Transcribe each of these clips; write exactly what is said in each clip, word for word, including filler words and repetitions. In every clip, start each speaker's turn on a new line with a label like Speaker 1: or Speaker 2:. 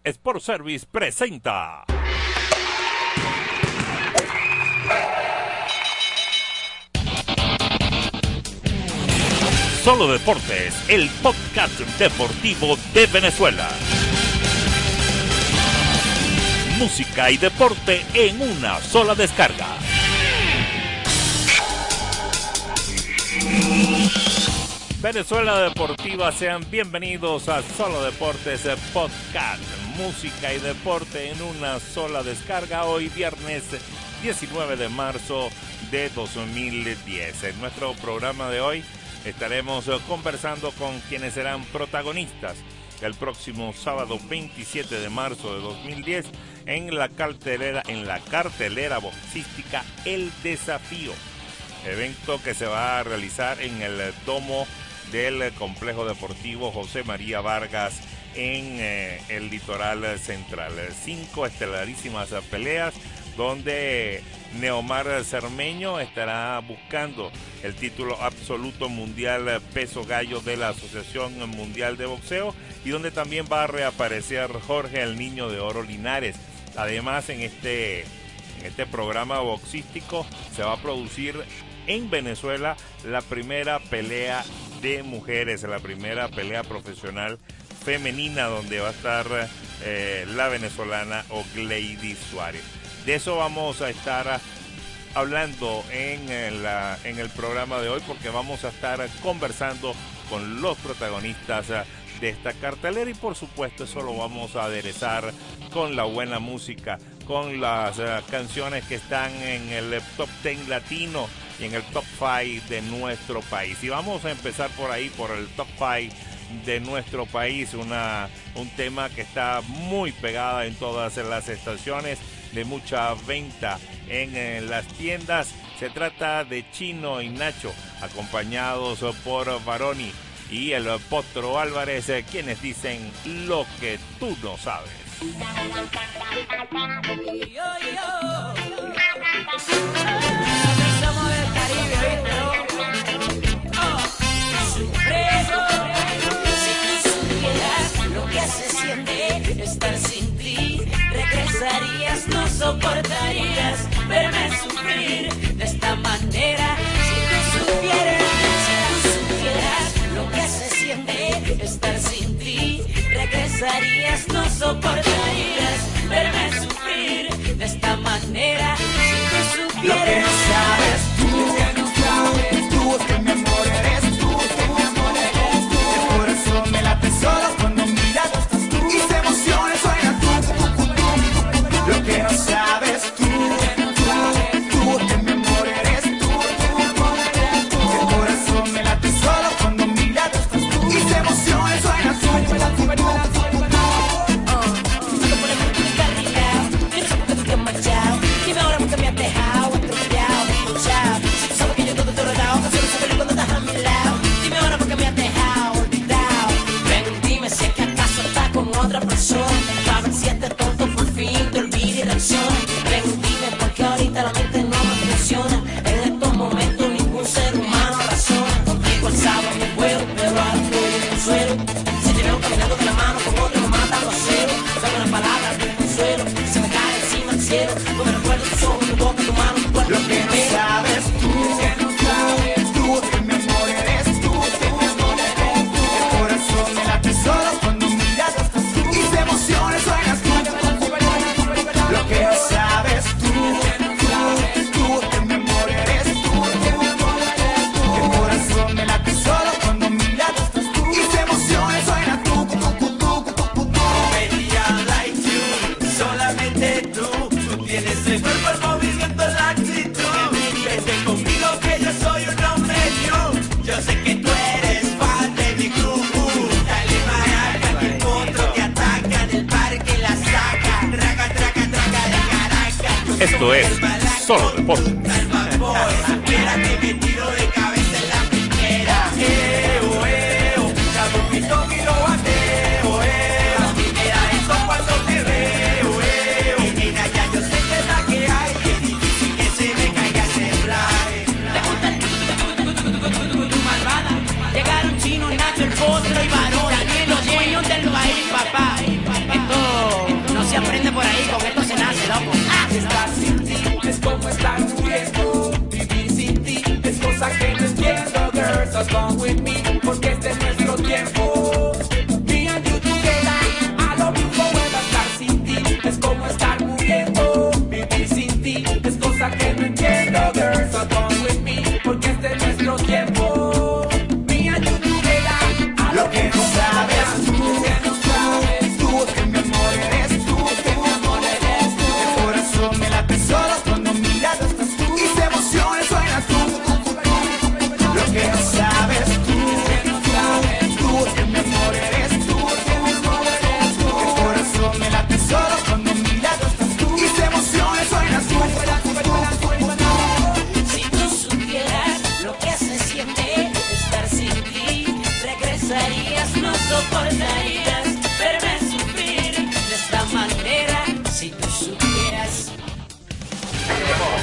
Speaker 1: Sport Service presenta Solo Deportes, el podcast deportivo de Venezuela. Música y deporte en una sola descarga. Venezuela Deportiva, sean bienvenidos a Solo Deportes Podcast, música y deporte en una sola descarga. Hoy viernes diecinueve de marzo de dos mil diez. En nuestro programa de hoy estaremos conversando con quienes serán protagonistas el próximo sábado veintisiete de marzo de dos mil diez en la cartelera, en la cartelera boxística El Desafío, evento que se va a realizar en el domo del Complejo Deportivo José María Vargas en eh, el litoral central. Cinco estelarísimas peleas donde Neomar Cermeño estará buscando el título absoluto mundial peso gallo de la Asociación Mundial de Boxeo, y donde también va a reaparecer Jorge el Niño de Oro Linares. Además, en este, en este programa boxístico se va a producir en Venezuela la primera pelea de mujeres, la primera pelea profesional femenina, donde va a estar eh, la venezolana Ogleidy Suárez. De eso vamos a estar hablando en, la, en el programa de hoy, porque vamos a estar conversando con los protagonistas de esta cartelera, y por supuesto eso lo vamos a aderezar con la buena música, con las uh, canciones que están en el top diez latino y en el top cinco de nuestro país. Y vamos a empezar por ahí, por el top cinco de nuestro país, una, un tema que está muy pegada en todas las estaciones, de mucha venta en, en las tiendas. Se trata de Chino y Nacho, acompañados por Baroni y el Potro Álvarez, eh, quienes dicen lo que tú no sabes.
Speaker 2: Somos del Caribe, si tú supieras lo que se siente estar sin ti, regresarías, no soportarías verme sufrir de esta manera. Si tú supieras, si tú supieras lo que se siente estar sin ti, regresarías, no soportarías verme sufrir de esta manera. Si tú supieras
Speaker 3: lo que no sabes tú, que no sabes tú, que mi amor eres tú, que mi amor eres tú. El corazón me late solo cuando miras estás tú, y se emociona suena tú, tú, tú, tú. Lo que no sabes tú, que no sabes tú, que mi amor eres tú, que mi amor eres tú. El corazón me late solo cuando miras estás tú, y se emociona suena tú, tú, tú, tú.
Speaker 2: Para ver si este tonto por fin te olvida y reacciona. Ven, dime por qué ahorita la mente no me funciona. En estos momentos ningún ser humano razona. Contigo alzaba mi vuelo, pero ahora estoy en el suelo. Si te veo caminando de la mano con otro me mata a los celos. Son unas palabras de consuelo, se me cae encima el cielo. No me recuerdo tus ojos, tu boca, tu mano, tu cuerpo.
Speaker 3: Lo que no sabes tú, que no sabes tú, que mi amor eres tú, que mi amor eres tú. El corazón me late solo cuando miras estás tú, y se emociona suenas tú. Lo que no sabes tú, que no sabes tú, que mi amor eres tú, que mi amor eres tú. El corazón me late solo cuando miras estás tú, y se emociona suena tú, tú, tú, tú, tú, tú, tú.
Speaker 4: Baby, I like you, solamente tú. Tú tienes el cuerpo, el movimiento, la actitud. Vete conmigo que yo soy un hombre new. Yo sé que tú eres fan de mi club. Dale maraca que el potro te ataca, del parque la saca. Traca, traca, traca de Caracas.
Speaker 1: Esto es Solo Deportes.
Speaker 4: Supiera que me tiro de cabeza en la primera. Eo, eo, cada poquito miro bateo, eo. A mí me da eso cuando te veo, eo. Y nena, ya yo sé que es la que hay. Es difícil que se me caiga ese fly.
Speaker 2: Te gusta el tu, tu, tu, tu, malvada. Llegaron Chino, Nacho, el Potro y Barón, los dueños del país, papá. Esto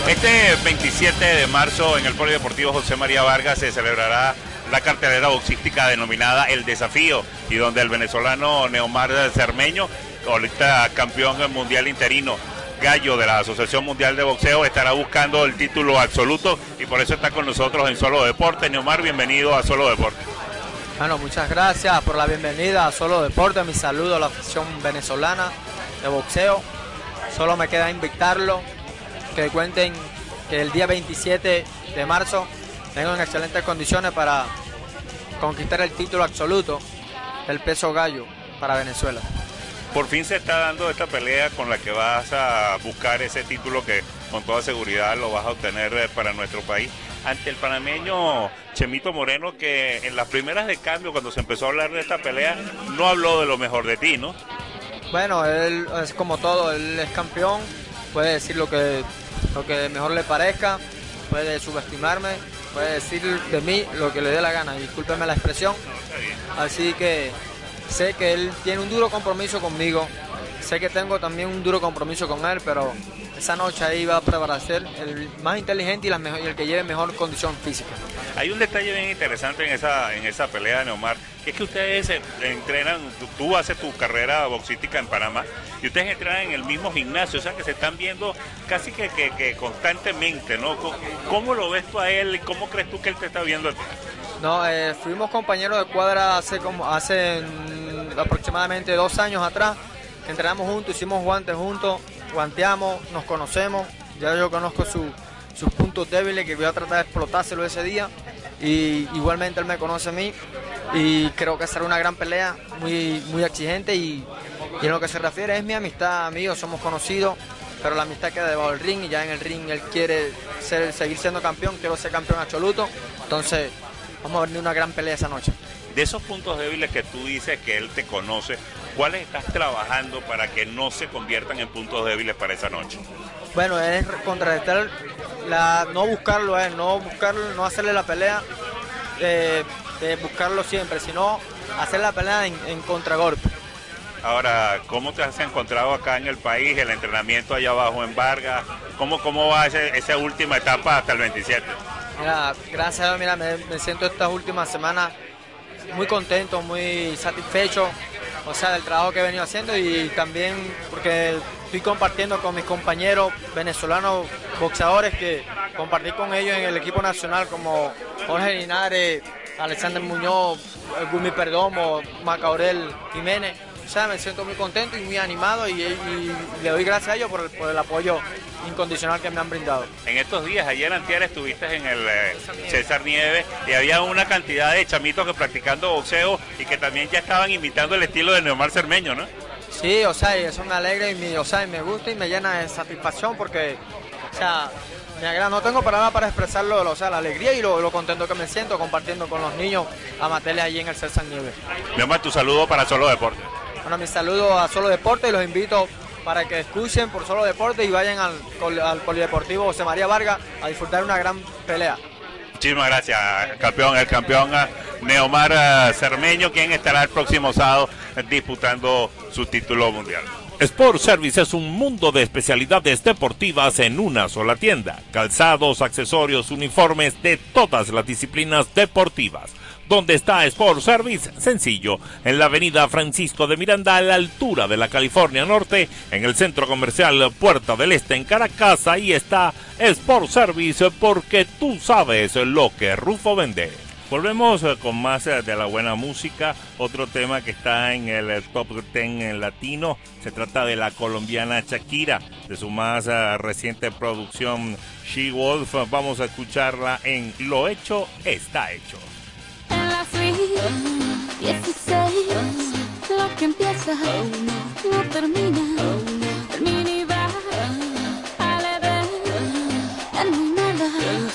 Speaker 1: Este veintisiete de marzo en el Polideportivo José María Vargas se celebrará la cartelera boxística denominada El Desafío, y donde el venezolano Neomar Cermeño, ahorita campeón mundial interino, gallo de la Asociación Mundial de Boxeo, estará buscando el título absoluto, y por eso está con nosotros en Solo Deporte. Neomar, bienvenido a Solo Deporte.
Speaker 5: Bueno, muchas gracias por la bienvenida a Solo Deporte. Mi saludo a la afición venezolana de boxeo. Solo me queda invitarlo, que cuenten que el día veintisiete de marzo tengo en excelentes condiciones para conquistar el título absoluto del peso gallo para Venezuela.
Speaker 1: Por fin se está dando esta pelea con la que vas a buscar ese título que con toda seguridad lo vas a obtener para nuestro país, ante el panameño Chemito Moreno, que en las primeras de cambio, cuando se empezó a hablar de esta pelea, no habló de lo mejor de ti, ¿no?
Speaker 5: Bueno, él es como todo, él es campeón, puede decir lo que, lo que mejor le parezca, puede subestimarme, puede decir de mí lo que le dé la gana, discúlpeme la expresión. Así que sé que él tiene un duro compromiso conmigo, sé que tengo también un duro compromiso con él, pero esa noche ahí va a prevalecer el más inteligente y, la mejor, y el que lleve mejor condición física.
Speaker 1: Hay un detalle bien interesante en esa en esa pelea, Neomar, que es que ustedes entrenan, tú, tú haces tu carrera boxística en Panamá y ustedes entrenan en el mismo gimnasio, o sea que se están viendo casi que, que, que constantemente, ¿no? ¿Cómo lo ves tú a él y cómo crees tú que él te está viendo a ti?
Speaker 5: No, eh, fuimos compañeros de cuadra hace como hace mm, aproximadamente dos años atrás, que entrenamos juntos, hicimos guantes juntos, guanteamos, nos conocemos, ya yo conozco su, sus puntos débiles que voy a tratar de explotárselo ese día, y igualmente él me conoce a mí, y creo que será una gran pelea, muy, muy exigente, y, y en lo que se refiere es mi amistad, amigos, somos conocidos, pero la amistad queda debajo del ring, y ya en el ring él quiere ser, seguir siendo campeón, quiero ser campeón absoluto, entonces vamos a ver una gran pelea esa noche.
Speaker 1: De esos puntos débiles que tú dices que él te conoce, ¿cuáles estás trabajando para que no se conviertan en puntos débiles para esa noche?
Speaker 5: Bueno, es contrarrestar, la, no buscarlo a él, no buscarlo, no hacerle la pelea, eh, de buscarlo siempre, sino hacer la pelea en, en contragolpe.
Speaker 1: Ahora, ¿cómo te has encontrado acá en el país, el entrenamiento allá abajo en Vargas? ¿Cómo, cómo va ese, esa última etapa hasta el veintisiete?
Speaker 5: Mira, gracias a Dios, mira, me, me siento estas últimas semanas muy contento, muy satisfecho, o sea, del trabajo que he venido haciendo, y también porque estoy compartiendo con mis compañeros venezolanos boxeadores, que compartí con ellos en el equipo nacional, como Jorge Linares, Alexander Muñoz, Gumi Perdomo, Macaurel Jiménez. O sea, me siento muy contento y muy animado, y, y le doy gracias a ellos por el, por el apoyo incondicional que me han brindado.
Speaker 1: En estos días, ayer antier estuviste en el eh, César Nieves, y había una cantidad de chamitos que practicando boxeo y que también ya estaban imitando el estilo de Neomar Cermeño, ¿no?
Speaker 5: Sí, o sea, y eso me alegra y me, o sea, y me gusta y me llena de satisfacción, porque, o sea, me agrada, no tengo palabras para expresarlo, o sea, la alegría y lo, lo contento que me siento compartiendo con los niños amateurs allí en el César Nieves.
Speaker 1: Neomar, tu saludo para Solo Deporte.
Speaker 5: Bueno, mi saludo a Solo Deporte, y los invito para que escuchen por Solo Deporte y vayan al, al Polideportivo José María Vargas a disfrutar una gran pelea.
Speaker 1: Muchísimas gracias, campeón, el campeón Neomar Cermeño, quien estará el próximo sábado disputando su título mundial. Sport Service es un mundo de especialidades deportivas en una sola tienda. Calzados, accesorios, uniformes de todas las disciplinas deportivas. ¿Dónde está Sport Service? Sencillo, en la avenida Francisco de Miranda, a la altura de la California Norte, en el centro comercial Puerta del Este en Caracas. Ahí está Sport Service, porque tú sabes lo que Rufo vende. Volvemos con más de la buena música. Otro tema que está en el top diez latino, se trata de la colombiana Shakira, de su más reciente producción She Wolf. Vamos a escucharla en Lo Hecho Está Hecho.
Speaker 6: En la suite dieciséis, lo que empieza no termina. El minibar, ale de, ya no hay nada,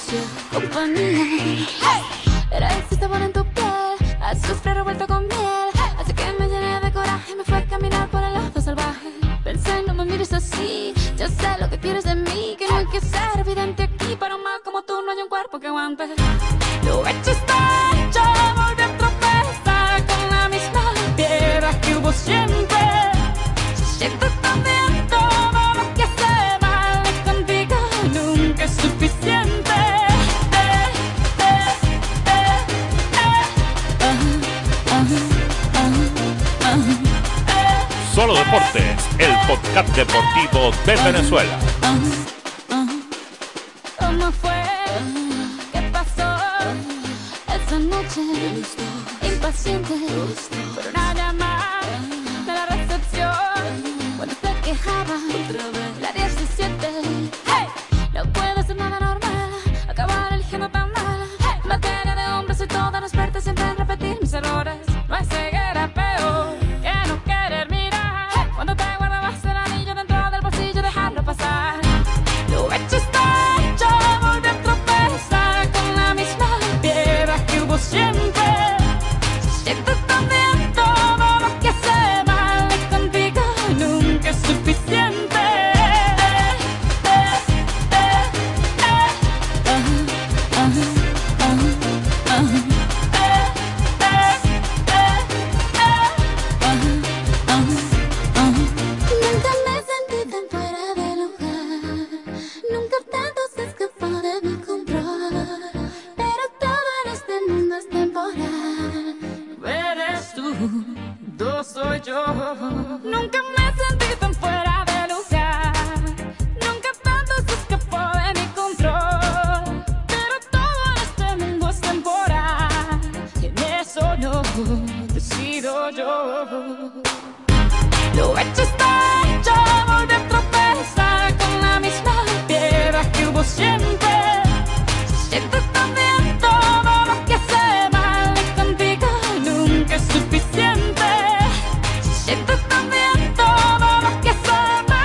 Speaker 6: compañía. Era ese sabor en tu piel, azufre revuelto con miel, así que me llené de coraje, me fue a caminar por el lado salvaje. Pensé, no me mires así, ya sé lo que quieres de mí, que no hay que ser evidente aquí, para un mal como tú no hay un cuerpo que aguante. Lo hecho está hecho, volví a tropezar con la misma piedra que hubo siempre. Se siente tan bien todo lo que hace mal contigo, nunca
Speaker 1: Solo Deportes, el podcast deportivo de Venezuela.
Speaker 6: ¿Cómo fue? ¿Qué pasó? Esa noche impaciente por una llamada de la recepción cuando te quejaba la diecisiete. Hey, no puedo hacer nada normal, acabar eligiendo tan mal. Hey, materia de hombres soy toda no experta siempre en repetir mis errores. No hay ceguera peor que no querer mirar. Hey, cuando te guardabas el anillo dentro del bolsillo dejarlo pasar. Lo hecho está hecho, volví a tropezar con la misma piedra que hubo siempre. Siento también todo lo que hace mal y contigo nunca es suficiente. Nunca me sentí tan fuera de lugar, nunca tanto se escapó de mi control, pero todo en este mundo es temporal. Eres tú, yo soy yo. Nunca me sentí tan fuera de lugar, nunca tanto se escapó de mi control, pero todo en este mundo es temporal, y en eso no decido yo. Lo hecho está hecho, volví a tropezar con la misma piedra que hubo siempre. Siento también todo lo que hace mal y contigo nunca es suficiente. Siento también todo lo que hace mal.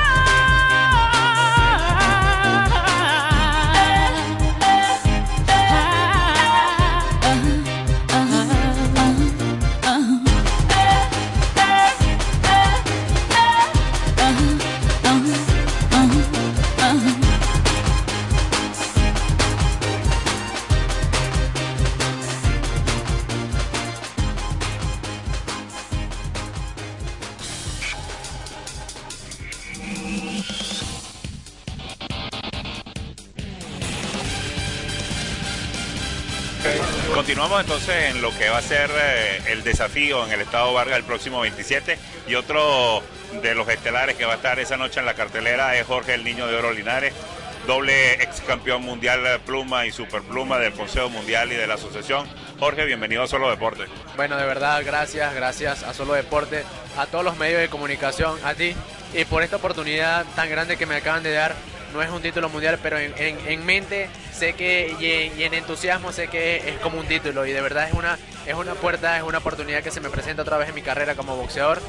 Speaker 1: Continuamos entonces en lo que va a ser eh, el desafío en el Estado Vargas el próximo veintisiete, y otro de los estelares que va a estar esa noche en la cartelera es Jorge el Niño de Oro Linares, doble ex campeón mundial pluma y superpluma del Consejo Mundial y de la Asociación. Jorge, bienvenido a Solo Deporte.
Speaker 5: Bueno, de verdad, gracias, gracias a Solo Deporte, a todos los medios de comunicación, a ti, y por esta oportunidad tan grande que me acaban de dar. No es un título mundial, pero en, en, en mente sé que y en, y en entusiasmo sé que es como un título, y de verdad es una, es una puerta, es una oportunidad que se me presenta otra vez en mi carrera como boxeador,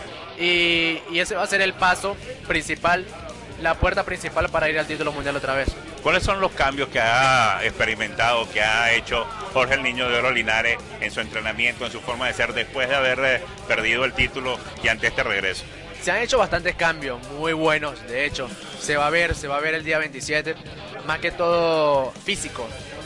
Speaker 5: y, y ese va a ser el paso principal, la puerta principal para ir al título mundial otra vez.
Speaker 1: ¿Cuáles son los cambios que ha experimentado, que ha hecho Jorge el Niño de Oro Linares en su entrenamiento, en su forma de ser, después de haber eh, perdido el título y ante este regreso?
Speaker 5: Se han hecho bastantes cambios, muy buenos, de hecho, se va a ver, se va a ver el día veintisiete, más que todo físico,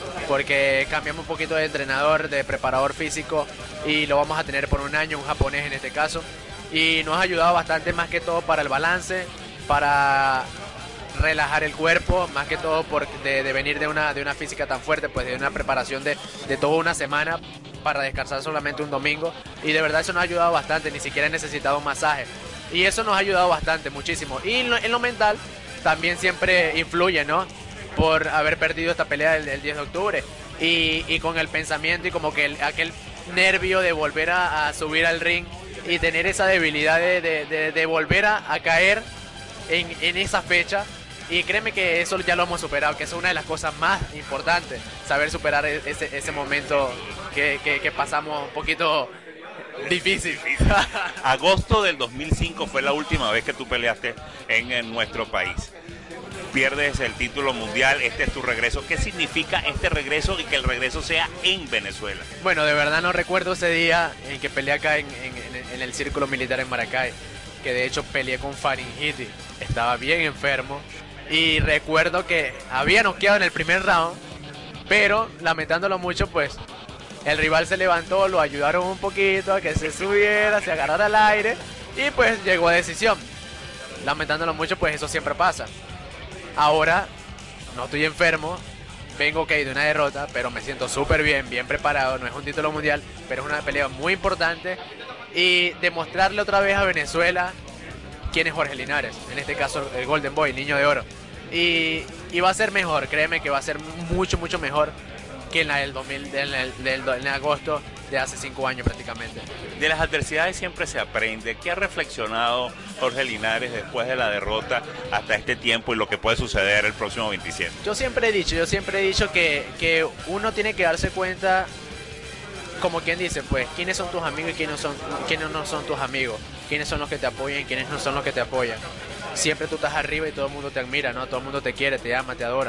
Speaker 5: porque cambiamos un poquito de entrenador, de preparador físico, y lo vamos a tener por un año, un japonés en este caso, y nos ha ayudado bastante más que todo para el balance, para relajar el cuerpo, más que todo por de, de venir de una, de una física tan fuerte, pues de una preparación de, de toda una semana para descansar solamente un domingo, y de verdad eso nos ha ayudado bastante, ni siquiera he necesitado un masaje. Y eso nos ha ayudado bastante, muchísimo. Y en lo, en lo mental también siempre influye, ¿no? Por haber perdido esta pelea el, el diez de octubre. Y, y con el pensamiento y como que el, aquel nervio de volver a, a subir al ring y tener esa debilidad de, de, de, de volver a, a caer en, en esa fecha. Y créeme que eso ya lo hemos superado, que es una de las cosas más importantes, saber superar ese, ese momento que, que, que pasamos un poquito difícil.
Speaker 1: Agosto del dos mil cinco fue la última vez que tú peleaste en, en nuestro país. Pierdes el título mundial, este es tu regreso. ¿Qué significa este regreso y que el regreso sea en Venezuela?
Speaker 5: Bueno, de verdad no recuerdo ese día en que peleé acá en, en, en el Círculo Militar en Maracay, que de hecho peleé con faringitis, estaba bien enfermo, y recuerdo que había noqueado en el primer round, pero lamentándolo mucho, pues el rival se levantó, lo ayudaron un poquito a que se subiera, se agarrara al aire, y pues llegó a decisión. Lamentándolo mucho, pues eso siempre pasa. Ahora no estoy enfermo, vengo ok de una derrota, pero me siento súper bien, bien preparado. No es un título mundial, pero es una pelea muy importante, y demostrarle otra vez a Venezuela
Speaker 7: quién es Jorge Linares, en este caso el Golden Boy, Niño de Oro. Y, y va a ser mejor, créeme que va a ser mucho, mucho mejor que en la del dos mil, en el, del, en agosto de hace cinco años prácticamente.
Speaker 1: De las adversidades siempre se aprende. ¿Qué ha reflexionado Jorge Linares después de la derrota hasta este tiempo y lo que puede suceder el próximo veintisiete?
Speaker 7: Yo siempre he dicho, yo siempre he dicho que, que uno tiene que darse cuenta, como quien dice, pues, quiénes son tus amigos y quiénes, son, quiénes no son tus amigos, quiénes son los que te apoyan y quiénes no son los que te apoyan. Siempre tú estás arriba y todo el mundo te admira, ¿no? Todo el mundo te quiere, te ama, te adora.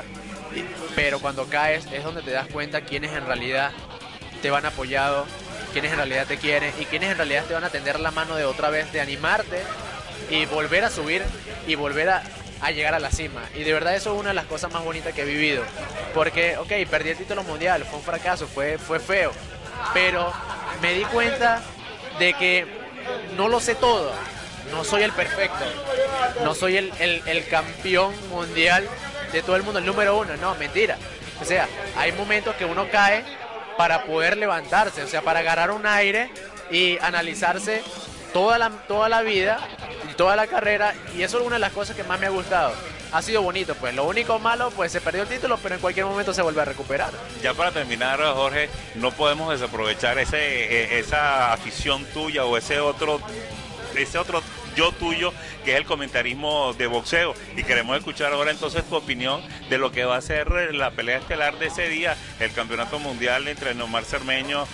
Speaker 7: Pero cuando caes es donde te das cuenta quiénes en realidad te van apoyado, quiénes en realidad te quieren y quiénes en realidad te van a tender la mano de otra vez, de animarte y volver a subir y volver a, a llegar a la cima. Y de verdad eso es una de las cosas más bonitas que he vivido. Porque, ok, perdí el título mundial, fue un fracaso, fue, fue feo. Pero me di cuenta de que no lo sé todo. No soy el perfecto, no soy el, el, el campeón mundial de todo el mundo, el número uno, no, mentira. O sea, hay momentos que uno cae para poder levantarse, o sea, para agarrar un aire y analizarse toda la, toda la vida y toda la carrera, y eso es una de las cosas que más me ha gustado. Ha sido bonito, pues lo único malo, pues se perdió el título, pero en cualquier momento se vuelve a recuperar.
Speaker 1: Ya para terminar, Jorge, no podemos desaprovechar ese, esa afición tuya o ese otro, ese otro yo tuyo, que es el comentarismo de boxeo, y queremos escuchar ahora entonces tu opinión de lo que va a ser la pelea estelar de ese día, el campeonato mundial entre Neomar Cermeño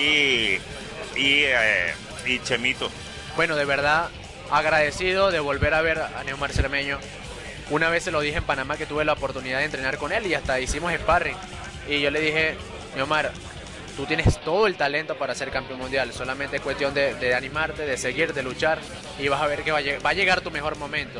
Speaker 1: y, y, eh, y Chemito.
Speaker 7: Bueno, de verdad agradecido de volver a ver a Neomar Cermeño. Una vez se lo dije en Panamá que tuve la oportunidad de entrenar con él y hasta hicimos sparring, y yo le dije, Neomar, tú tienes todo el talento para ser campeón mundial, solamente es cuestión de, de animarte, de seguir, de luchar, y vas a ver que va a, lleg- va a llegar tu mejor momento.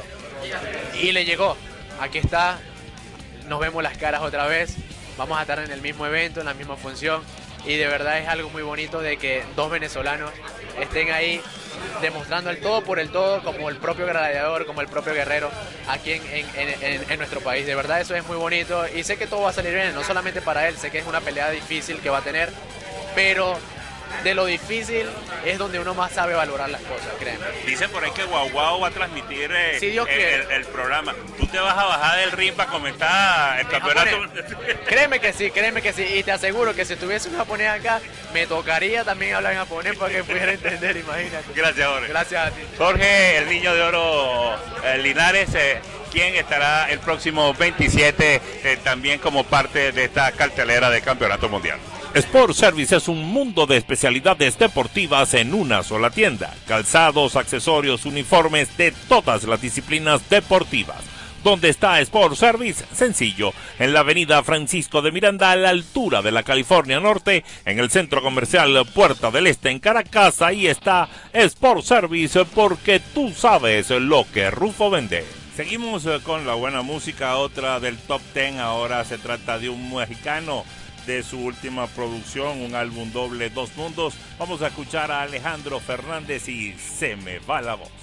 Speaker 7: Y le llegó, aquí está, nos vemos las caras otra vez, vamos a estar en el mismo evento, en la misma función, y de verdad es algo muy bonito de que dos venezolanos estén ahí demostrando el todo por el todo, como el propio gladiador, como el propio guerrero aquí en, en, en, en nuestro país. De verdad eso es muy bonito y sé que todo va a salir bien, no solamente para él, sé que es una pelea difícil que va a tener, pero de lo difícil es donde uno más sabe valorar las cosas, créeme.
Speaker 1: Dicen por ahí que Guau Guau va a transmitir eh,
Speaker 7: Si Dios
Speaker 1: el,
Speaker 7: quiere.
Speaker 1: el, el programa. Tú te vas a bajar del ring para comentar el
Speaker 7: En
Speaker 1: campeonato.
Speaker 7: japonés. Créeme que sí, créeme que sí. Y te aseguro que si tuviese un japonés acá, me tocaría también hablar en japonés para que pudiera entender, imagínate.
Speaker 1: Gracias, Jorge.
Speaker 7: Gracias a ti.
Speaker 1: Jorge, el Niño de Oro eh, Linares, eh, quien estará el próximo veintisiete eh, también como parte de esta cartelera de campeonato mundial. Sport Service es un mundo de especialidades deportivas en una sola tienda. Calzados, accesorios, uniformes de todas las disciplinas deportivas. ¿Dónde está Sport Service? Sencillo, en la avenida Francisco de Miranda, a la altura de la California Norte, en el centro comercial Puerta del Este en Caracas. Ahí está Sport Service, porque tú sabes lo que Rufo vende. Seguimos con la buena música, otra del top ten. Ahora se trata de un mexicano de su última producción, un álbum doble, Dos Mundos. Vamos a escuchar a Alejandro Fernández y Se me va la voz.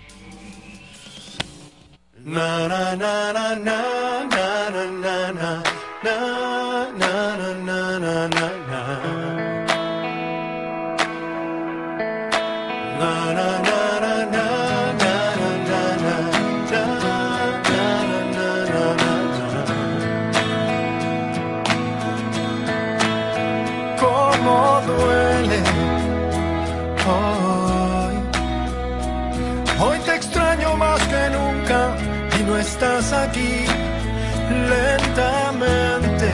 Speaker 3: Na na na na na na na na na na na na na na na. Na na na na na na na na. Cómo duele hoy. Hoy te extraño más que nunca y no estás aquí. Lentamente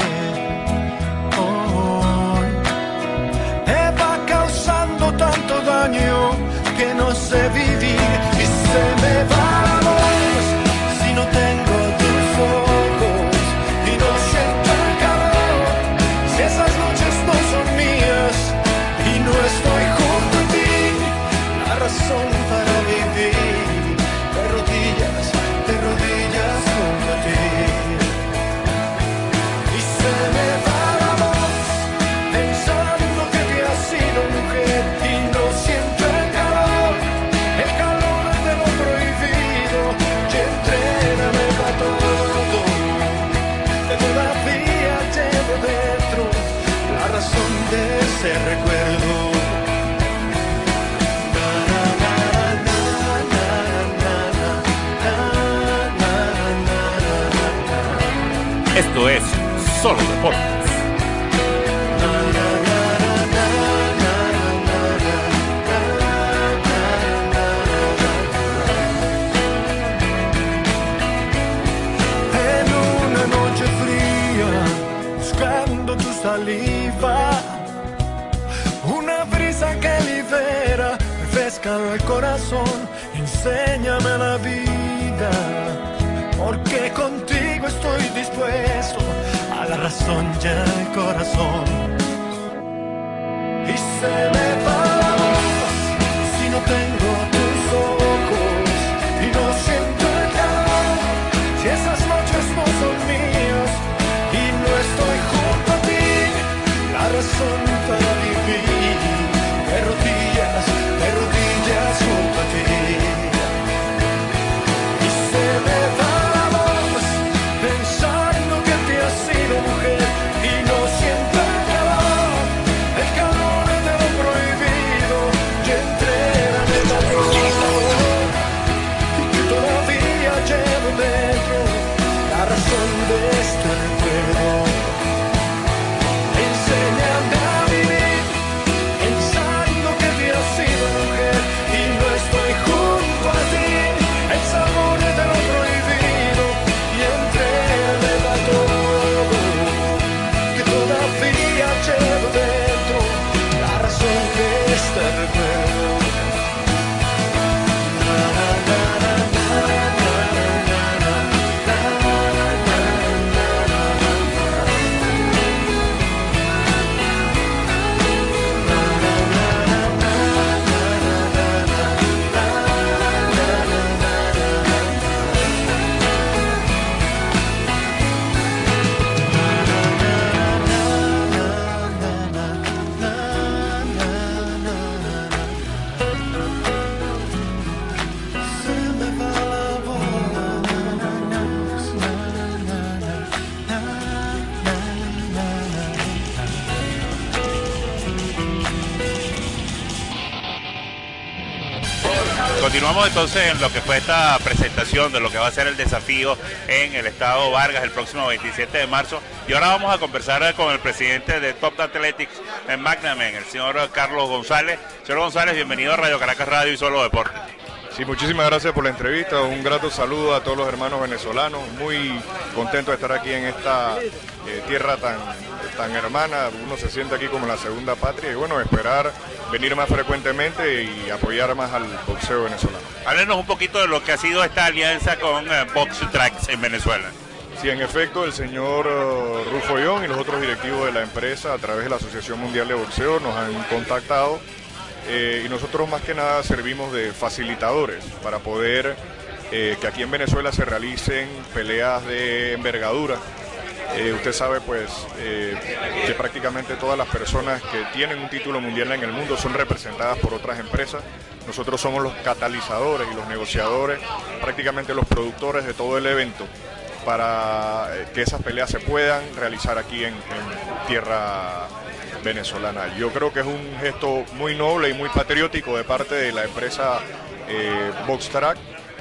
Speaker 3: hoy te va causando tanto daño que no sé vivir y se me va la voz si no tengo tus ojos y no siento el calor si esas noches no son mías y no estoy junto a ti. La razón para vivir de rodillas, de rodillas junto a ti.
Speaker 1: Esto es Solo Deportes.
Speaker 8: Saliva, una brisa que libera, refresca el corazón, enséñame la vida, porque contigo estoy dispuesto a la razón y al corazón. Y se me va la voz si no tengo tus ojos y no siento el calor, si esas noches no son mías y no estoy junto a ti. La razón para vivir, de rodillas, de rodillas junto a ti. Y se me va la voz pensando que te has sido mujer y no siento el calor, el calor de lo prohibido y entrégame el dolor. Y que todavía llevo dentro la razón de este recuerdo. Enséñame a vivir, pensando que te has sido mujer y no estoy junto a ti. El sabor de lo prohibido y entrégame a todo, que todavía llevo dentro la razón de este recuerdo.
Speaker 1: Continuamos entonces en lo que fue esta presentación de lo que va a ser el desafío en el estado Vargas el próximo veintisiete de marzo. Y ahora vamos a conversar con el presidente de Top Athletics en McNamee, el señor Carlos González. Señor González, bienvenido a Radio Caracas Radio y Solo Deportes.
Speaker 9: Sí, muchísimas gracias por la entrevista, un grato saludo a todos los hermanos venezolanos, muy contento de estar aquí en esta eh, tierra tan, tan hermana, uno se siente aquí como en la segunda patria y bueno, esperar venir más frecuentemente y apoyar más al boxeo venezolano.
Speaker 1: Háblenos un poquito de lo que ha sido esta alianza con eh, Box Tracks en Venezuela.
Speaker 9: Sí, en efecto, el señor uh, Rufo Young y los otros directivos de la empresa a través de la Asociación Mundial de Boxeo nos han contactado. Eh, y nosotros más que nada servimos de facilitadores para poder eh, que aquí en Venezuela se realicen peleas de envergadura. Eh, usted sabe pues eh, que prácticamente todas las personas que tienen un título mundial en el mundo son representadas por otras empresas. Nosotros somos los catalizadores y los negociadores, prácticamente los productores de todo el evento para eh, que esas peleas se puedan realizar aquí en, en tierra venezolana. Yo creo que es un gesto muy noble y muy patriótico de parte de la empresa eh, BoxTrack,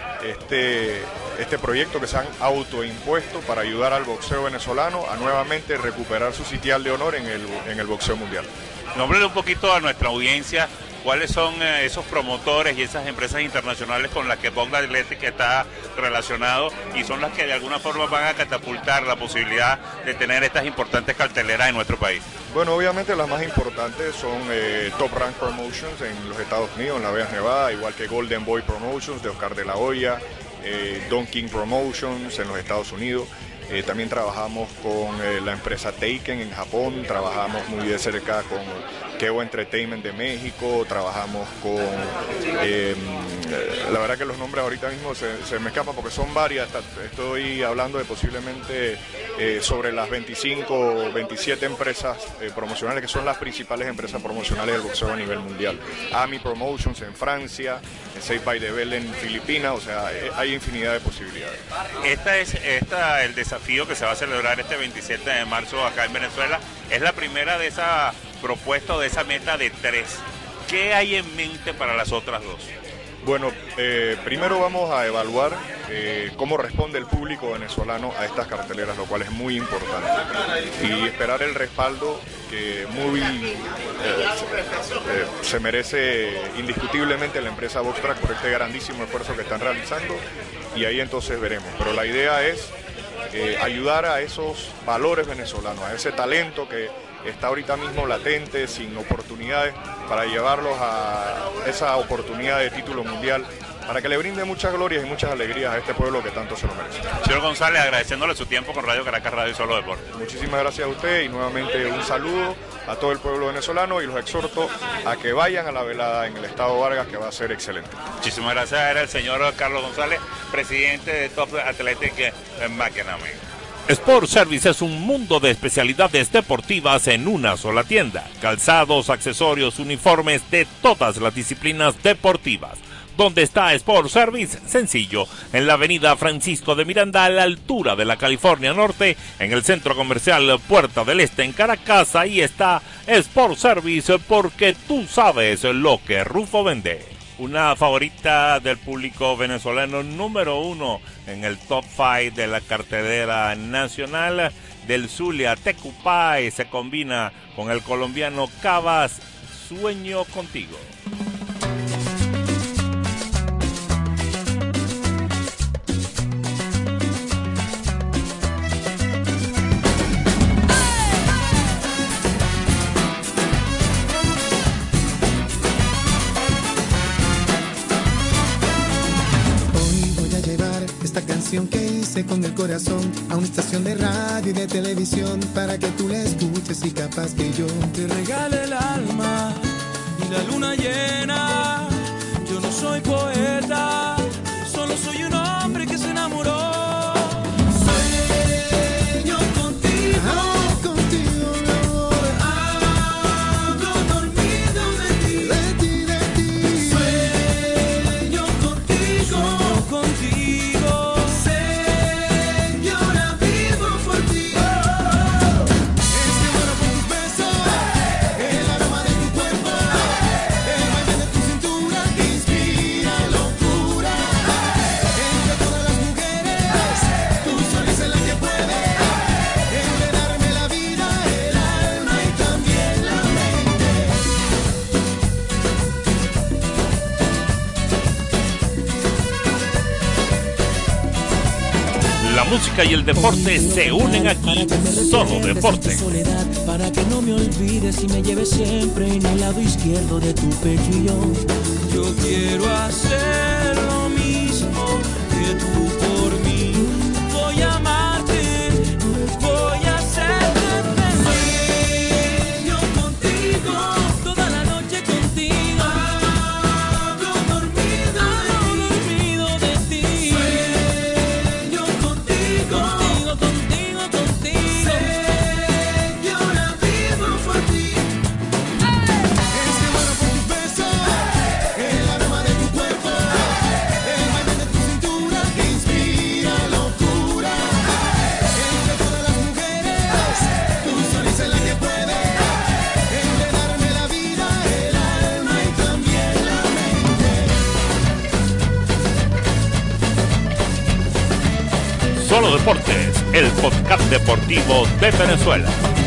Speaker 9: este, este proyecto que se han autoimpuesto para ayudar al boxeo venezolano a nuevamente recuperar su sitial de honor en el, en el boxeo mundial.
Speaker 1: Nómbrele un poquito a nuestra audiencia cuáles son eh, esos promotores y esas empresas internacionales con las que Box Athletics está relacionado y son las que de alguna forma van a catapultar la posibilidad de tener estas importantes carteleras en nuestro país.
Speaker 9: Bueno, obviamente las más importantes son eh, Top Rank Promotions en los Estados Unidos, en la Vegas, Nevada, igual que Golden Boy Promotions de Oscar de la Hoya, eh, Don King Promotions en los Estados Unidos. Eh, también trabajamos con eh, la empresa Taken en Japón, trabajamos muy de cerca con Kevo Entertainment de México, trabajamos con, eh, la verdad que los nombres ahorita mismo se, se me escapan porque son varias, estoy hablando de posiblemente eh, sobre las veinticinco o veintisiete empresas eh, promocionales que son las principales empresas promocionales del boxeo a nivel mundial. A M I Promotions en Francia, Saved by the Bell en Filipinas, o sea, eh, hay infinidad de posibilidades.
Speaker 1: Esta es esta, el desafío que se va a celebrar este veintisiete de marzo acá en Venezuela, es la primera de esa propuesta o de esa meta de tres. ¿Qué hay en mente para las otras dos?
Speaker 9: Bueno, eh, primero vamos a evaluar eh, cómo responde el público venezolano a estas carteleras, lo cual es muy importante. Y esperar el respaldo que muy eh, eh, se merece indiscutiblemente la empresa Voxtrack por este grandísimo esfuerzo que están realizando, y ahí entonces veremos. Pero la idea es eh, ayudar a esos valores venezolanos, a ese talento que está ahorita mismo latente, sin oportunidades, para llevarlos a esa oportunidad de título mundial, para que le brinde muchas glorias y muchas alegrías a este pueblo que tanto se lo merece.
Speaker 1: Señor González, agradeciéndole su tiempo con Radio Caracas, Radio y Solo Deporte.
Speaker 9: Muchísimas gracias a usted y nuevamente un saludo a todo el pueblo venezolano, y los exhorto a que vayan a la velada en el Estado Vargas, que va a ser excelente.
Speaker 1: Muchísimas gracias. Era el señor Carlos González, presidente de Top Athletic Mackename. Sport Service es un mundo de especialidades deportivas en una sola tienda. Calzados, accesorios, uniformes de todas las disciplinas deportivas. ¿Dónde está Sport Service? Sencillo, en la avenida Francisco de Miranda, a la altura de la California Norte, en el centro comercial Puerta del Este en Caracas. Ahí está Sport Service, porque tú sabes lo que Rufo vende. Una favorita del público venezolano, número uno en el top cinco de la cartelera nacional, del Zulia Tecupay, se combina con el colombiano Cabas, Sueño Contigo.
Speaker 10: Que hice con el corazón a una estación de radio y de televisión, para que tú la escuches y capaz que yo
Speaker 8: te regale el alma y la luna llena. Yo no soy poeta, solo soy un hombre que se enamoró. Sueño contigo,
Speaker 10: ah, contigo mi amor.
Speaker 8: Hablo dormido de ti,
Speaker 10: de ti, de ti.
Speaker 8: Sueño contigo, sueño contigo.
Speaker 1: La música y el deporte se unen aquí, Solo Deporte.
Speaker 8: Para que no me olvides y me lleves siempre en el lado izquierdo de tu pecho, y yo Yo quiero hacer lo mismo que tú por mí. Voy a amarte, voy a hacerte feliz. Sueño contigo, toda la noche contigo. Hablo dormido, hablo dormido de ti. Sueño contigo, contigo, contigo, contigo. Sé que ahora vivo por ti.
Speaker 10: Es que muero por tus besos, el aroma de tu cuerpo, el baile de tu cintura que inspira locura. Entre todas las mujeres, tu sonrisa es la que puede envenenarme la vida, el alma y también la mente.
Speaker 1: Solo Deportes, el podcast deportivo de Venezuela.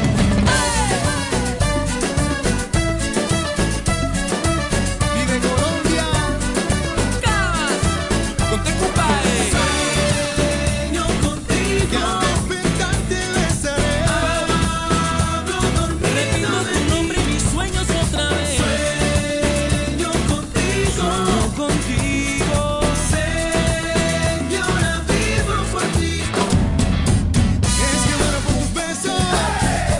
Speaker 10: Y de Colombia,
Speaker 8: Con Tecupay.
Speaker 10: sueño contigo, que al despertar te besaré. Hablo
Speaker 8: Repito
Speaker 10: dormido de
Speaker 8: tu nombre y mis sueños otra vez.
Speaker 10: sueño contigo.
Speaker 8: Sueño contigo.
Speaker 10: Sé que ahora vivo por ti. Es que muero por tus besos,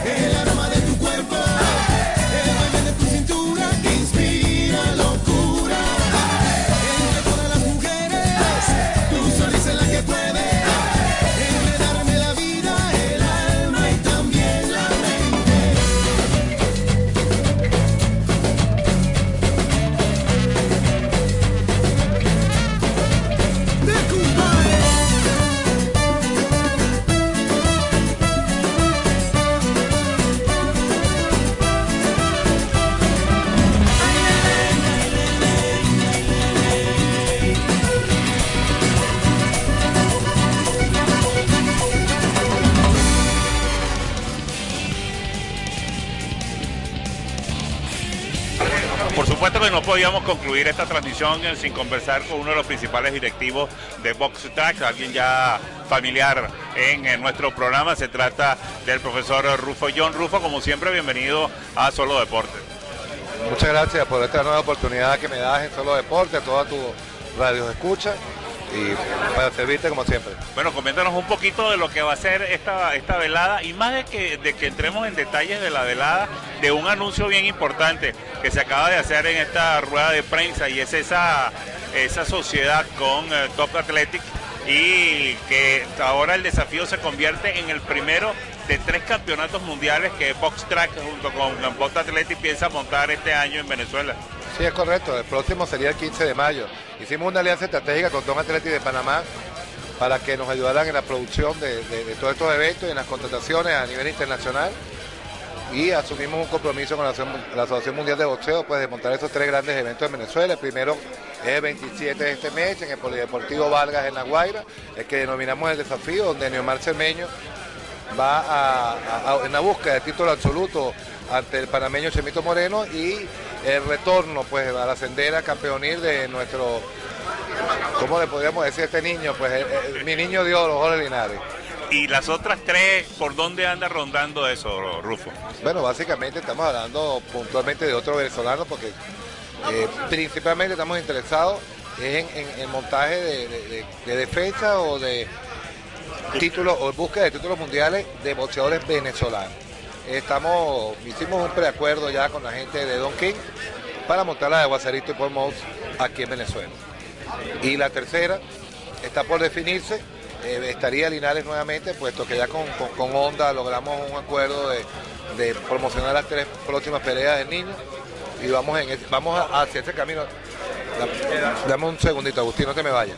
Speaker 1: tarde no podíamos concluir esta transmisión eh, sin conversar con uno de los principales directivos de Box Track, alguien ya familiar en, en nuestro programa. Se trata del profesor Rufo John. Rufo, como siempre, bienvenido a Solo Deporte.
Speaker 11: Muchas gracias por esta nueva oportunidad que me das en Solo Deporte, a toda tu radio escucha, y para servirte como siempre.
Speaker 1: Bueno, coméntanos un poquito de lo que va a ser esta, esta velada, y más de que, de que entremos en detalles de la velada, de un anuncio bien importante que se acaba de hacer en esta rueda de prensa, y es esa, esa sociedad con eh, Top Athletic, y que ahora el desafío se convierte en el primero de tres campeonatos mundiales que Box Track junto con Box Athletic piensa montar este año en Venezuela.
Speaker 11: Sí, es correcto. El próximo sería el quince de mayo. Hicimos una alianza estratégica con Top Athletic de Panamá para que nos ayudaran en la producción de, de, de todos estos eventos y en las contrataciones a nivel internacional. Y asumimos un compromiso con la, la Asociación Mundial de Boxeo, pues de montar esos tres grandes eventos en Venezuela. El primero es el veintisiete de este mes en el Polideportivo Vargas en La Guaira, el que denominamos el desafío, donde Neomar Cermeño va a, a, a, en la búsqueda de título absoluto ante el panameño Chemito Moreno, y el retorno pues a la sendera campeonil de nuestro, ¿cómo le podríamos decir a este niño? Pues el, el, mi niño de oro, Jorge Linares.
Speaker 1: ¿Y las otras tres, por dónde anda rondando eso, Rufo?
Speaker 11: Bueno, básicamente estamos hablando puntualmente de otro venezolano, porque eh, principalmente estamos interesados en el montaje de, de, de, de defensa o de títulos o búsqueda de títulos mundiales de boxeadores venezolanos. Estamos, hicimos un preacuerdo ya con la gente de Don King para montar la de Guasarito y Portmouth aquí en Venezuela. Y la tercera está por definirse. Eh, estaría Linares nuevamente, puesto que ya con, con, con Honda logramos un acuerdo de, de promocionar las tres próximas peleas del niño, y vamos en ese, vamos hacia ese camino. Dame un segundito, Agustín, no te me vayas.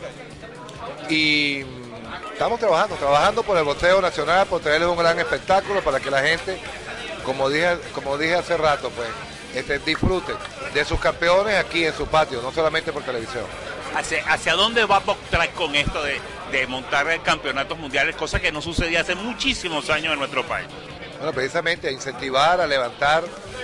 Speaker 11: Y estamos trabajando, trabajando por el boxeo nacional, por traerles un gran espectáculo para que la gente, como dije, como dije hace rato, pues este, disfrute de sus campeones aquí en su patio, no solamente por televisión.
Speaker 1: ¿Hacia, hacia dónde va Box Track con esto de, de montar campeonatos mundiales, cosa que no sucedía hace muchísimos años en nuestro país?
Speaker 11: Bueno, precisamente a incentivar, a levantar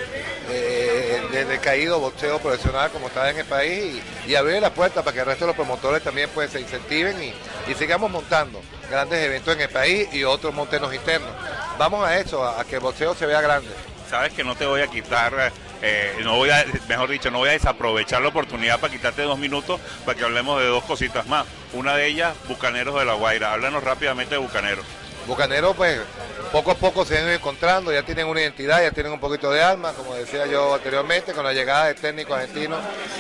Speaker 11: eh, el decaído boxeo profesional como está en el país, y, y abrir las puertas para que el resto de los promotores también pues se incentiven y, y sigamos montando grandes eventos en el país y otros montenos internos. Vamos a eso, a, a que el boxeo se vea grande.
Speaker 1: Sabes que no te voy a quitar, eh, no voy a, mejor dicho, no voy a desaprovechar la oportunidad para quitarte dos minutos para que hablemos de dos cositas más. Una de ellas, Bucaneros de La Guaira. Háblanos rápidamente de Bucaneros.
Speaker 11: Bucaneros, pues, poco a poco se han ido encontrando, ya tienen una identidad, ya tienen un poquito de alma, como decía yo anteriormente, con la llegada del técnico argentino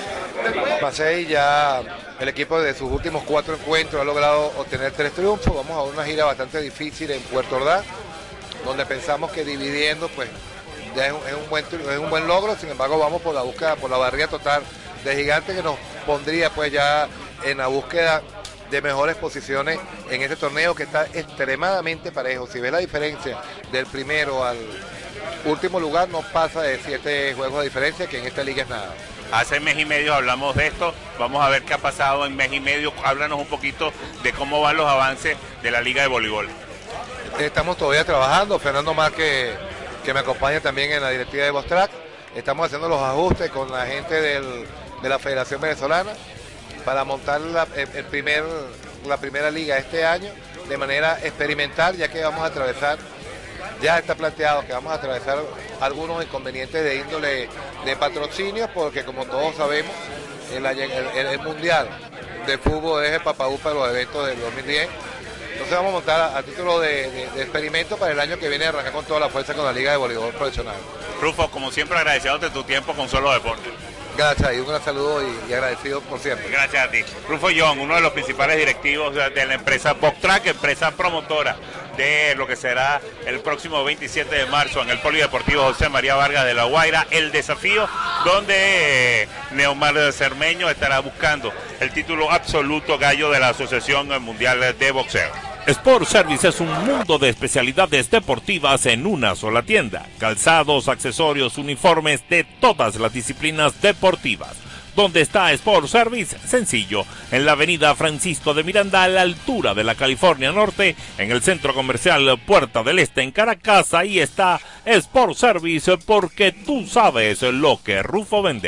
Speaker 11: Macei. Ya el equipo de sus últimos cuatro encuentros ha logrado obtener tres triunfos. Vamos a una gira bastante difícil en Puerto Ordaz, donde pensamos que dividiendo, pues, ya es un, es un buen es un buen logro. Sin embargo, vamos por la búsqueda, por la barrera total de Gigante, que nos pondría pues ya en la búsqueda de mejores posiciones en este torneo, que está extremadamente parejo. Si ves la diferencia del primero al último lugar, no pasa de siete juegos de diferencia, que en esta liga es nada.
Speaker 1: Hace mes y medio hablamos de esto, vamos a ver qué ha pasado en mes y medio. Háblanos un poquito de cómo van los avances de la liga de voleibol.
Speaker 11: Estamos todavía trabajando, Fernando Márquez, que me acompaña también en la directiva de Box Track. Estamos haciendo los ajustes con la gente del, de la Federación Venezolana para montar la, el primer, la primera liga este año de manera experimental, ya que vamos a atravesar, ya está planteado que vamos a atravesar algunos inconvenientes de índole de patrocinios, porque como todos sabemos, el, el, el Mundial de Fútbol es el papaú para los eventos del dos mil diez. Entonces vamos a montar a, a título de, de, de experimento para el año que viene, arrancar con toda la fuerza con la Liga de Voleibol Profesional.
Speaker 1: Rufo, como siempre, agradeciéndote tu tiempo con Solo Deporte.
Speaker 11: Gracias, y un gran saludo y, y agradecido por siempre.
Speaker 1: Gracias a ti. Rufo John, uno de los principales directivos de, de la empresa Box Track, empresa promotora de lo que será el próximo veintisiete de marzo en el Polideportivo José María Vargas de La Guaira, el desafío donde eh, Neomar Cermeño estará buscando el título absoluto gallo de la Asociación Mundial de Boxeo. Sport Service es un mundo de especialidades deportivas en una sola tienda. Calzados, accesorios, uniformes de todas las disciplinas deportivas. ¿Dónde está Sport Service? Sencillo, en la avenida Francisco de Miranda, a la altura de la California Norte, en el centro comercial Puerta del Este en Caracas. Ahí está Sport Service, porque tú sabes lo que Rufo vende.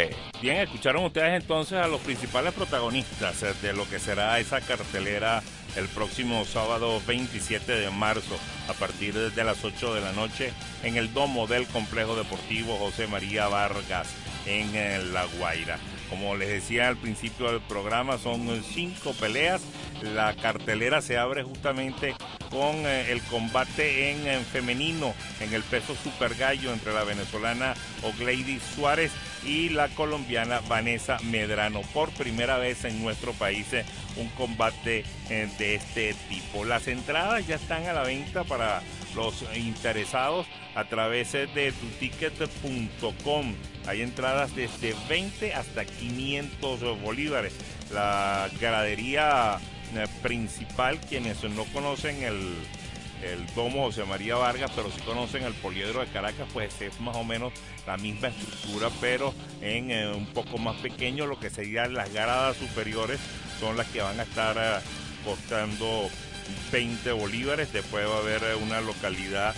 Speaker 1: Bien, escucharon ustedes entonces a los principales protagonistas de lo que será esa cartelera el próximo sábado veintisiete de marzo a partir de las ocho de la noche en el domo del Complejo Deportivo José María Vargas en La Guaira. Como les decía al principio del programa, son cinco peleas. La cartelera se abre justamente con eh, el combate en, en femenino en el peso super gallo entre la venezolana Ogleidy Suárez y la colombiana Vanessa Medrano. Por primera vez en nuestro país eh, un combate eh, de este tipo. Las entradas ya están a la venta para los interesados a través de tu ticket punto com. Hay entradas desde veinte hasta quinientos bolívares. La gradería eh, principal, quienes no conocen el, el domo José María Vargas, pero sí conocen el Poliedro de Caracas, pues es más o menos la misma estructura, pero en eh, un poco más pequeño. Lo que serían las gradas superiores son las que van a estar eh, costando veinte bolívares. Después va a haber eh, una localidad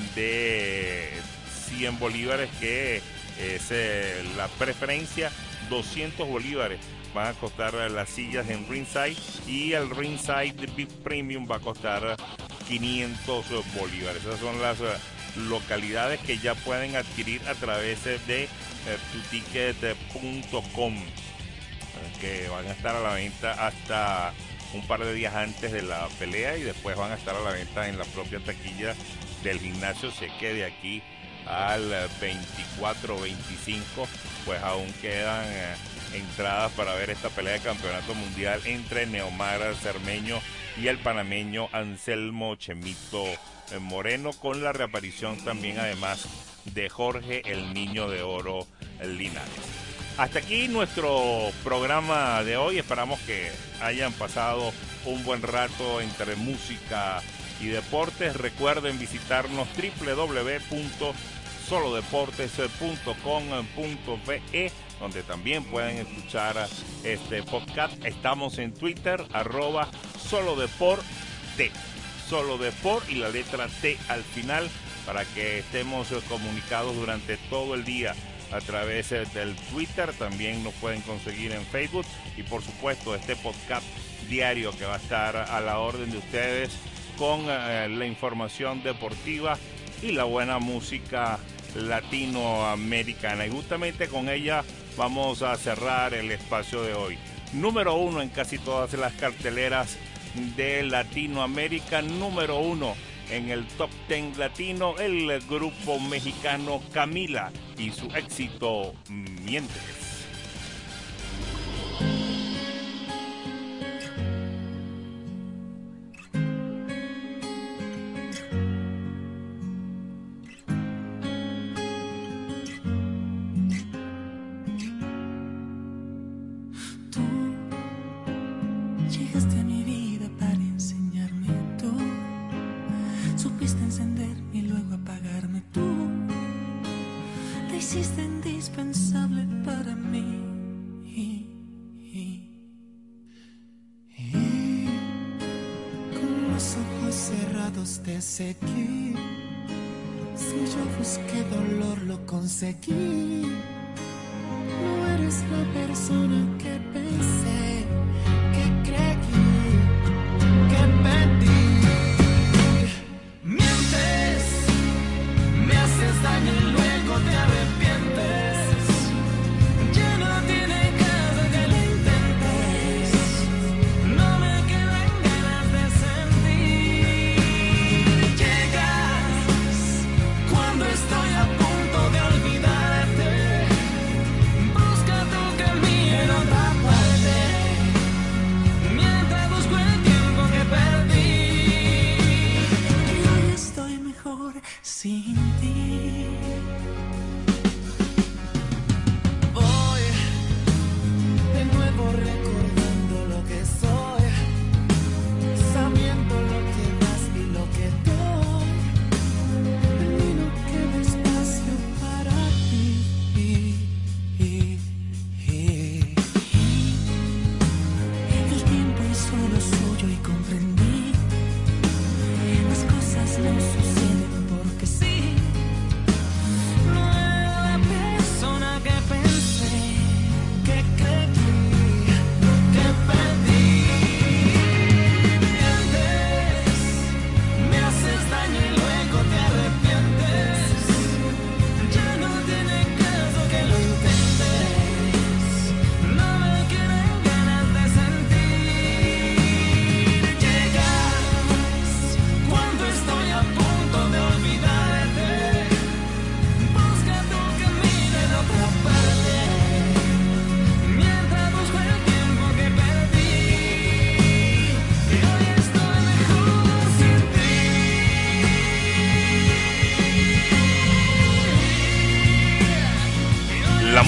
Speaker 1: de cien bolívares que es eh, la preferencia. Doscientos bolívares van a costar eh, las sillas en ringside, y el ringside de Big Premium va a costar quinientos bolívares. Esas son las eh, localidades que ya pueden adquirir a través de eh, tu ticket punto com, eh, que van a estar a la venta hasta un par de días antes de la pelea, y después van a estar a la venta en la propia taquilla del gimnasio. Sé que de aquí al veinticuatro veinticinco pues aún quedan eh, entradas para ver esta pelea de campeonato mundial entre Neomar Cermeño y el panameño Anselmo Chemito eh, Moreno, con la reaparición también además de Jorge el Niño de Oro Linares. Hasta aquí nuestro programa de hoy. Esperamos que hayan pasado un buen rato entre música y deportes. Recuerden visitarnos doble u doble u doble u punto solo deportes punto com punto be, donde también pueden escuchar este podcast. Estamos en Twitter, arroba solodeporte, solodeport y la letra T al final, para que estemos comunicados durante todo el día a través del Twitter. También nos pueden conseguir en Facebook, y por supuesto este podcast diario que va a estar a la orden de ustedes con eh, la información deportiva y la buena música latinoamericana. Y justamente con ella vamos a cerrar el espacio de hoy. Número uno en casi todas las carteleras de Latinoamérica, número uno en el top ten latino, el grupo mexicano Camila y su éxito Mientes.
Speaker 12: Llegaste a mi vida para enseñarme tú. Supiste encenderme y luego apagarme tú. Te hiciste indispensable para mí. Y, y, y con los ojos cerrados te seguí. Si yo busqué dolor lo conseguí. No eres la persona que pensé, que creí, que pedí. Mientes, me haces daño y luego te arrepientes. Ya no tiene caso que lo intentes. No me quedan ganas de sentir. Llegas cuando estoy a punto de olvidarte. Busca tu camino en otra parte.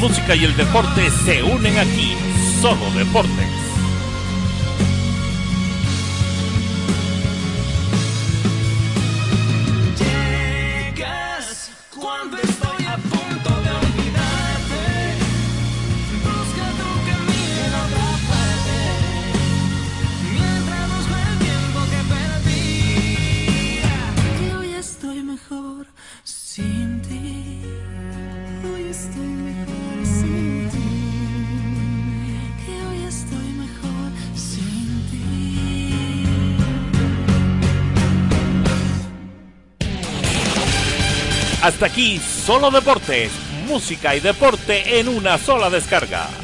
Speaker 1: música y el deporte se unen aquí. Solo Deportes.
Speaker 12: Llegas cuando estoy a punto de olvidarte. Busca tu camino en otra parte. Mientras busco el tiempo que perdí. Que hoy estoy mejor sin ti. Hoy estoy mejor sin ti. Que hoy estoy mejor sin ti.
Speaker 1: Hasta aquí Solo Deportes, música y deporte en una sola descarga.